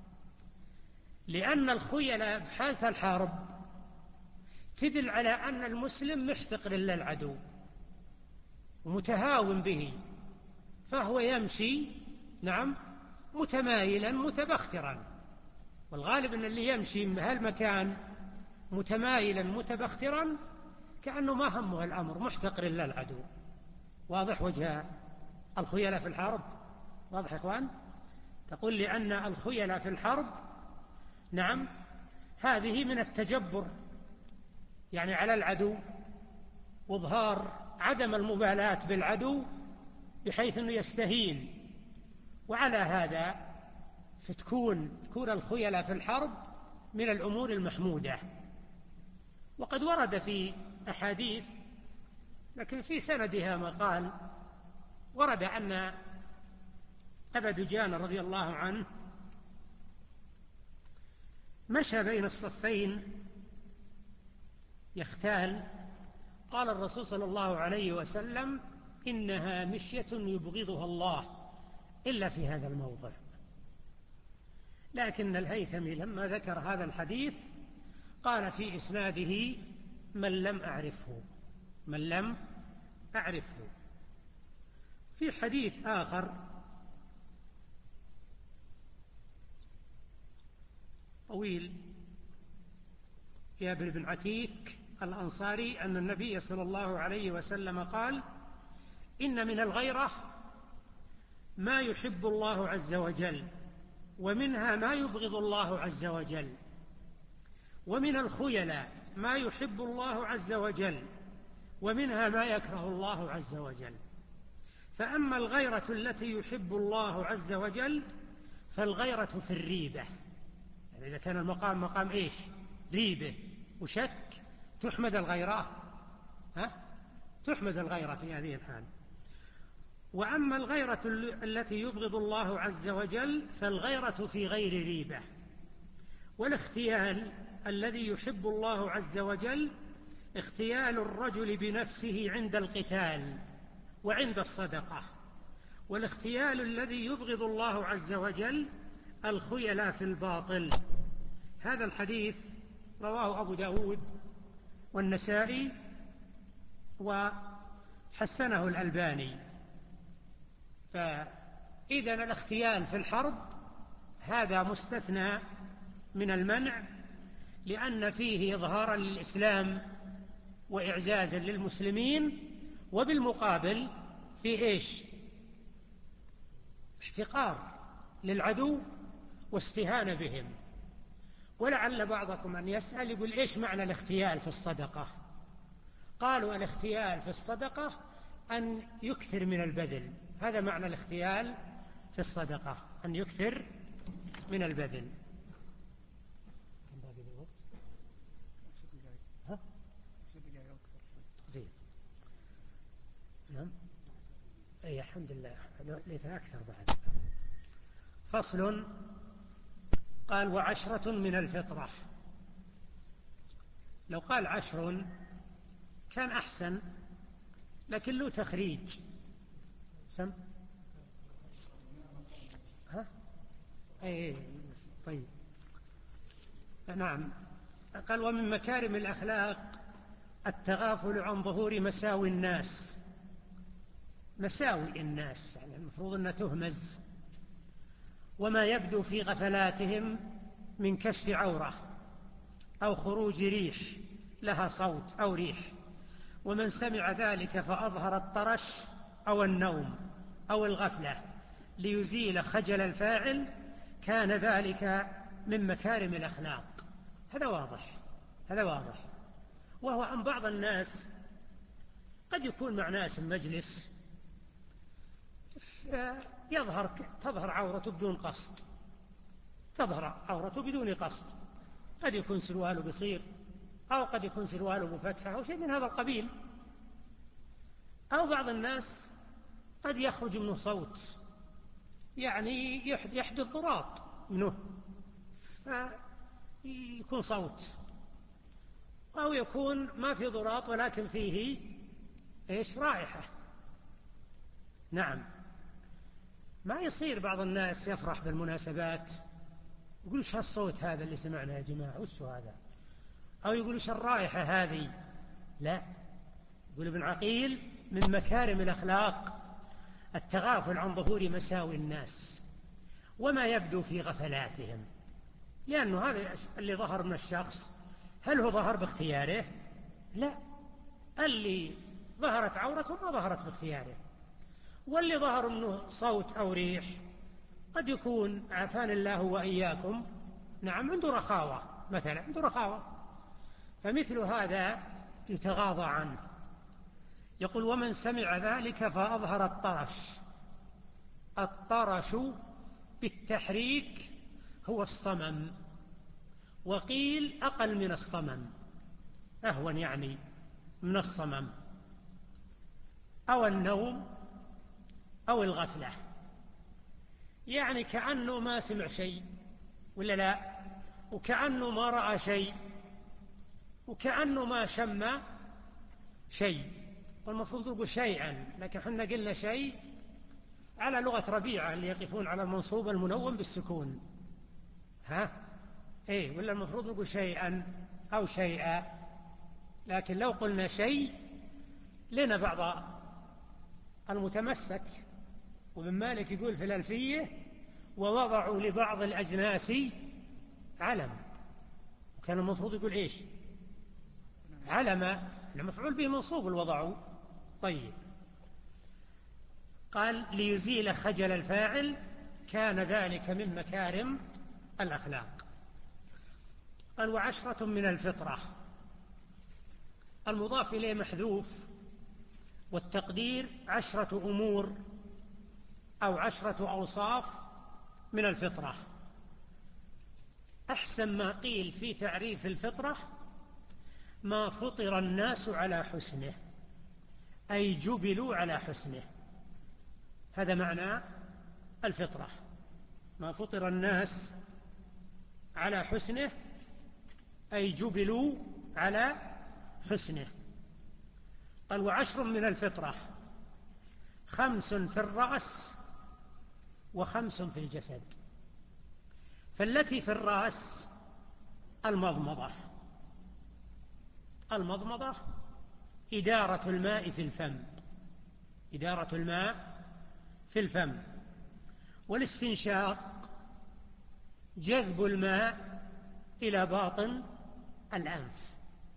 لأن الخيلاء بحالة الحرب تدل على أن المسلم محتقر للعدو ومتهاون به، فهو يمشي نعم متمايلا متبخترا. والغالب أن اللي يمشي من هالمكان متمايلا متبخترا كأنه ما همه الأمر، محتقر للعدو. واضح وجه الخيلاء في الحرب؟ واضح يا إخوان؟ تقول لي أن الخيلاء في الحرب نعم هذه من التجبر يعني على العدو، وإظهار عدم المبالاة بالعدو بحيث أنه يستهين. وعلى هذا فتكون الخيلاء في الحرب من الأمور المحمودة. وقد ورد في أحاديث، لكن في سندها مقال. ورد أن أبا دجانة رضي الله عنه مشى بين الصفين يختال. قال الرسول صلى الله عليه وسلم إنها مشية يبغضها الله إلا في هذا الموضع. لكن الهيثمي لما ذكر هذا الحديث قال في إسناده من لم أعرفه. في حديث آخر طويل جابر بن عتيك الأنصاري أن النبي صلى الله عليه وسلم قال إن من الغيرة ما يحب الله عز وجل، ومنها ما يبغض الله عز وجل، ومن الخيلاء ما يحب الله عز وجل، ومنها ما يكره الله عز وجل. فأما الغيرة التي يحب الله عز وجل فالغيرة في الريبة، يعني إذا كان المقام مقام إيش؟ ريبة وشك، تحمد الغيرة، تحمد الغيرة في هذه الحال. وأما الغيرة التي يبغض الله عز وجل فالغيرة في غير ريبة. والاختيال الذي يحب الله عز وجل اختيال الرجل بنفسه عند القتال وعند الصدقة. والاختيال الذي يبغض الله عز وجل الخيلاء في الباطل. هذا الحديث رواه أبو داود والنسائي وحسنه الألباني. فإذا الاختيال في الحرب هذا مستثنى من المنع، لأن فيه إظهارا للإسلام وإعزازا للمسلمين، وبالمقابل فيه إيش؟ احتقار للعدو واستهانة بهم. ولعل بعضكم أن يسأل يقول إيش معنى الاختيال في الصدقة؟ قالوا الاختيال في الصدقة أن يكثر من البذل. هذا معنى الاختيال في الصدقة، أن يكثر من البذل. زين. نعم. أي الحمد لله، ليت أكثر بعد. فصل. قال وعشرة من الفطرة. لو قال 10 كان أحسن، لكن له تخريج. سم أي طيب. نعم. قال ومن مكارم الأخلاق التغافل عن ظهور مساوي الناس. مساوي الناس يعني المفروض أنها تهمز. وما يبدو في غفلاتهم من كشف عورة أو خروج ريح لها صوت أو ريح. ومن سمع ذلك فأظهر الطرش أو النوم أو الغفلة ليزيل خجل الفاعل كان ذلك من مكارم الأخلاق. هذا واضح. وهو أن بعض الناس قد يكون مع ناس مجلس تظهر عورته بدون قصد، تظهر عورته بدون قصد، قد يكون سرواله قصير أو قد يكون سرواله بفتحة أو شيء من هذا القبيل، أو بعض الناس قد يخرج منه صوت، يعني يحدث ضراط منه فيكون صوت، أو يكون ما في ضراط ولكن فيه رائحة. نعم، ما يصير بعض الناس يفرح بالمناسبات يقول ايش هالصوت هذا اللي سمعنا يا جماعة، وش هذا، أو يقول ايش الرائحة هذه. لا، يقول ابن عقيل من مكارم الأخلاق التغافل عن ظهور مساوي الناس وما يبدو في غفلاتهم، لأنه هذا اللي ظهر من الشخص هل هو ظهر باختياره؟ لا، اللي ظهرت عورته ما ظهرت باختياره، واللي ظهر منه صوت أو ريح قد يكون عافانا الله وإياكم نعم عنده رخاوة مثلا، عنده رخاوة، فمثل هذا يتغاضى عنه. يقول ومن سمع ذلك فأظهر الطرش بالتحريك هو الصمم، وقيل أقل من الصمم، أهون يعني من الصمم، أو النوم أو الغفلة، يعني كأنه ما سمع شيء ولا لا، وكأنه ما رأى شيء، وكأنه ما شم شيء. والمفروض يقول شيئا، لكن حنا قلنا شيء على لغة ربيعة اللي يقفون على المنصوب المنون بالسكون، ولا المفروض نقول شيئا أو شيئا، لكن لو قلنا شيء لنا بعض المتمسك، وابن مالك يقول في الألفية ووضعوا لبعض الأجناس علم، وكان المفروض يقول إيش؟ علم، مفعول به منصوب الوضعوا. طيب، قال ليزيل خجل الفاعل كان ذلك من مكارم الأخلاق. قال وعشرة من الفطرة، المضاف إليه محذوف، والتقدير 10 أمور أو 10 أوصاف من الفطرة. أحسن ما قيل في تعريف الفطرة ما فطر الناس على حسنه، أي جبلوا على حسنه، هذا معنى الفطرة، ما فطر الناس على حسنه أي جبلوا على حسنه. قال وعشر من الفطرة 5 في الرأس و5 في الجسد. فالتي في الرأس المضمضة إدارة الماء في الفم، إدارة الماء في الفم، والاستنشاق جذب الماء إلى باطن الأنف،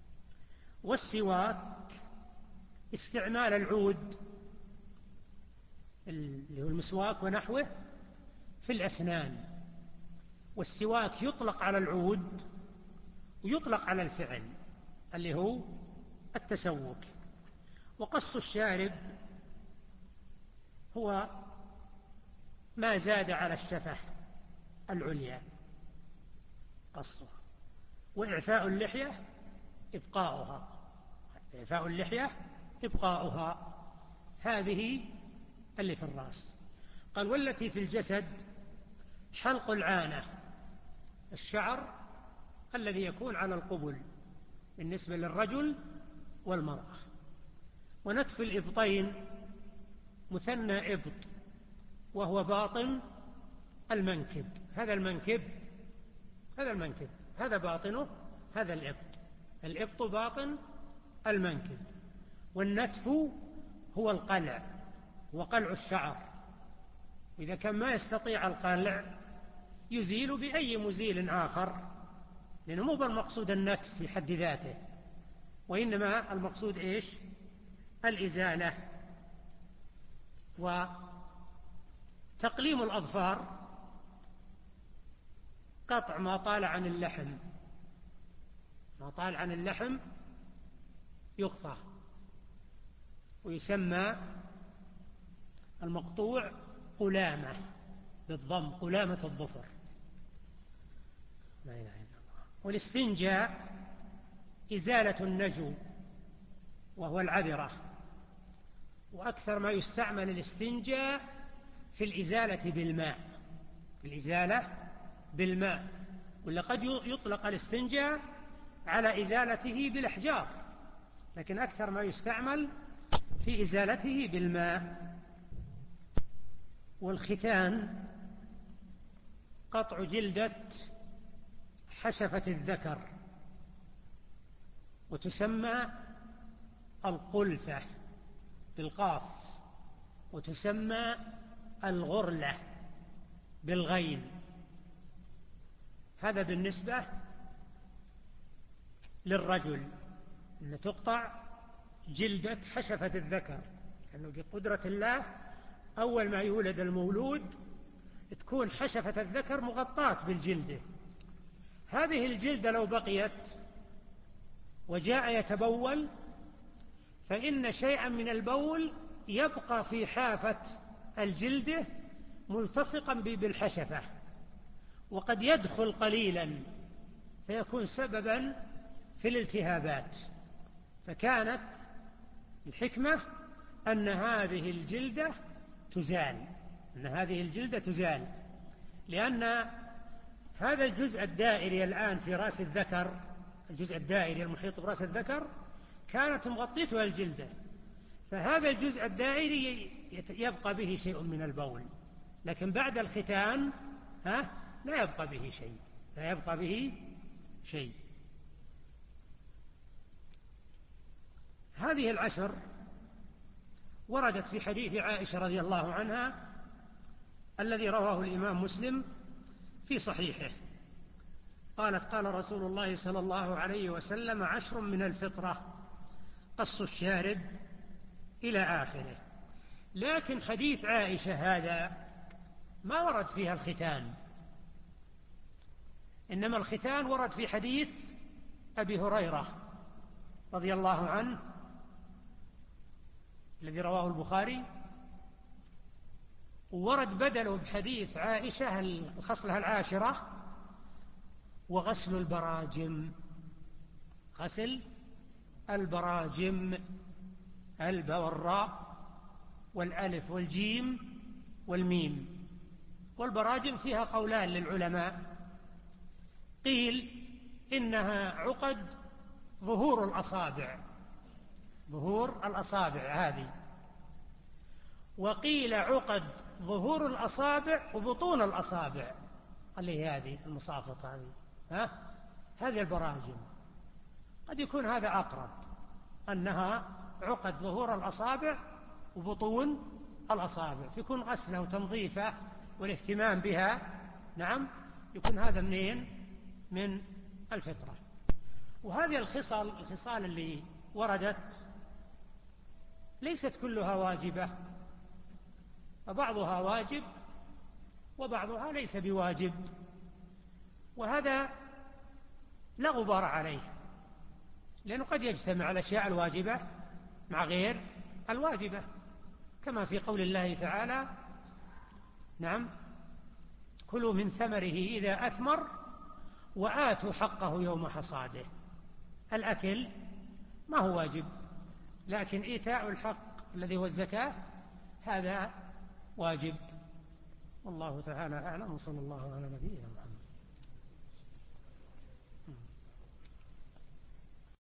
والسواك استعمال العود اللي هو المسواك ونحوه في الأسنان. والسواك يطلق على العود ويطلق على الفعل اللي هو التسوك. وقص الشارب هو ما زاد على الشفة العليا قصه. وإعفاء اللحية إبقاؤها، إعفاء اللحية إبقاؤها، هذه اللي في الرأس. قال والتي في الجسد حلق العانة، الشعر الذي يكون على القبل بالنسبة للرجل والمرأة، ونتف الإبطين مثنى إبط وهو باطن المنكب، هذا المنكب هذا باطنه، هذا الإبط باطن المنكب. والنتف هو القلع، وقلع الشعر، إذا كان ما يستطيع القلع يزيل بأي مزيل آخر، لأنه مو بالمقصود النتف في حد ذاته، وإنما المقصود إيش؟ الإزالة. وتقليم الأظفار قطع ما طال عن اللحم، ما طال عن اللحم يقطع، ويسمى المقطوع قلامة بالضم، قلامة الظفر. لا إله إلا الله. والاستنجاء إزالة النجو وهو العذرة، وأكثر ما يستعمل الاستنجاء في الإزالة بالماء، في الإزالة بالماء، ولا قد يطلق الاستنجاء على إزالته بالأحجار، لكن أكثر ما يستعمل في إزالته بالماء. والختان قطع جلدة حشفة الذكر، وتسمى القلفة بالقاف، وتسمى الغرلة بالغين. هذا بالنسبة للرجل، أن تقطع جلدة حشفة الذكر، لأنه بقدرة الله أول ما يولد المولود تكون حشفة الذكر مغطاة بالجلدة. هذه الجلدة لو بقيت وجاء يتبول فإن شيئا من البول يبقى في حافة الجلدة ملتصقا بالحشفة، وقد يدخل قليلا فيكون سببا في الالتهابات. فكانت الحكمة أن هذه الجلدة تزال، أن هذه الجلدة تزال، لأن هذا الجزء الدائري الآن في رأس الذكر، الجزء الدائري المحيط برأس الذكر كانت مغطيتها الجلدة، فهذا الجزء الدائري يبقى به شيء من البول، لكن بعد الختان لا يبقى به شيء، لا يبقى به شيء. هذه العشر وردت في حديث عائشة رضي الله عنها الذي رواه الإمام مسلم في صحيحه، قالت: قال رسول الله صلى الله عليه وسلم: 10 من الفطرة، قص الشارب إلى آخره. لكن حديث عائشة هذا ما ورد فيها الختان، إنما الختان ورد في حديث أبي هريرة رضي الله عنه الذي رواه البخاري، وورد بدله بحديث عائشة الخصلة العاشرة: وغسل البراجم، غسل البراجم، الباء والراء والألف والجيم والميم. والبراجم فيها قولان للعلماء، قيل إنها عقد ظهور الأصابع، ظهور الأصابع هذه، وقيل عقد ظهور الأصابع وبطون الأصابع، اللي هي هذه المصافطة هذه البراجم. قد يكون هذا أقرب، أنها عقد ظهور الأصابع وبطون الأصابع، فيكون غسلها وتنظيفها والاهتمام بها، نعم، يكون هذا منين؟ من الفطرة. وهذه الخصال اللي وردت ليست كلها واجبة، فبعضها واجب وبعضها ليس بواجب، وهذا لا غبار عليه، لأنه قد يجتمع الأشياء الواجبة مع غير الواجبة، كما في قول الله تعالى: نعم، كلوا من ثمره إذا أثمر وآتوا حقه يوم حصاده. الأكل ما هو واجب، لكن إيتاء الحق الذي هو الزكاة هذا واجب. والله تعالى أعلم، وصلى الله على نبينا محمد.